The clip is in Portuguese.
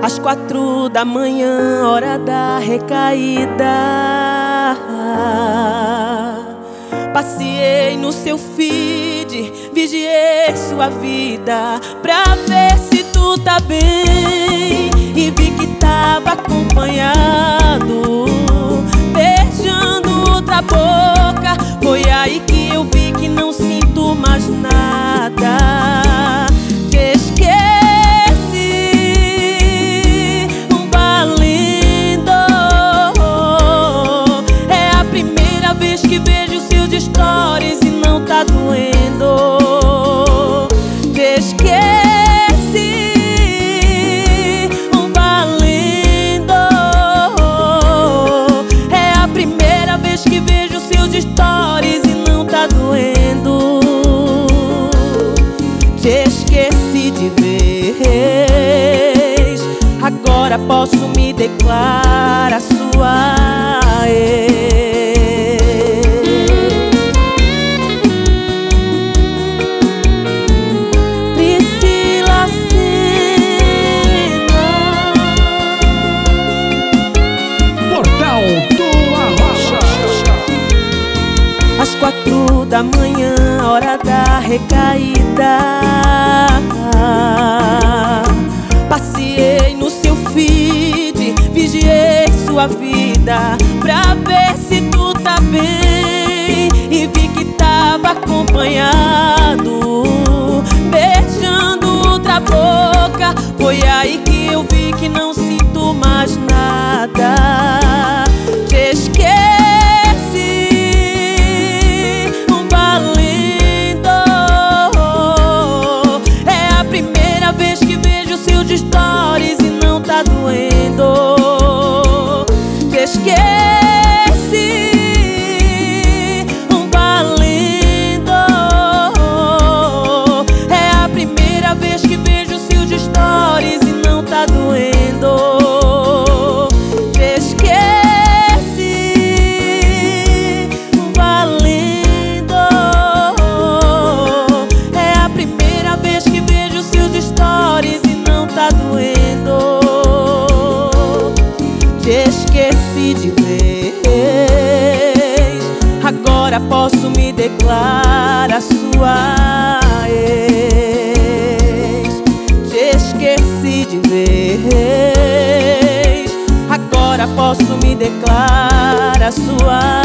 Às 4 da manhã, hora da recaída, passeei no seu feed, vigiei sua vida pra ver se tu tá bem, e vi que tava acompanhado, beijando outra boca. Foi aí que eu vi que não sinto mais nada. Te esqueci, valendo. É a primeira vez que vejo seus stories e não tá doendo. Te esqueci, valendo. É a primeira vez que vejo seus stories e não tá doendo. Te esqueci de vez, agora posso me declarar sua ex. Priscila Senna. Portal do Arrocha. Às 4 da manhã, hora da recaída, passeei no seu feed, vigiei sua vida pra ver se tu tá bem, e vi que tava acompanhado, beijando outra boca. Foi aí que eu vi que não sinto mais nada. Te esqueci, valendo. É a primeira vez que vejo seus stories e não tá doendo. Te esqueci, valendo. É a primeira vez que vejo seus stories e não tá doendo. Te esqueci, valendo. É a primeira vez que vejo seus stories e não tá doendo. Te esqueci de vez, agora posso me declarar sua ex. Te esqueci de vez, agora posso me declarar sua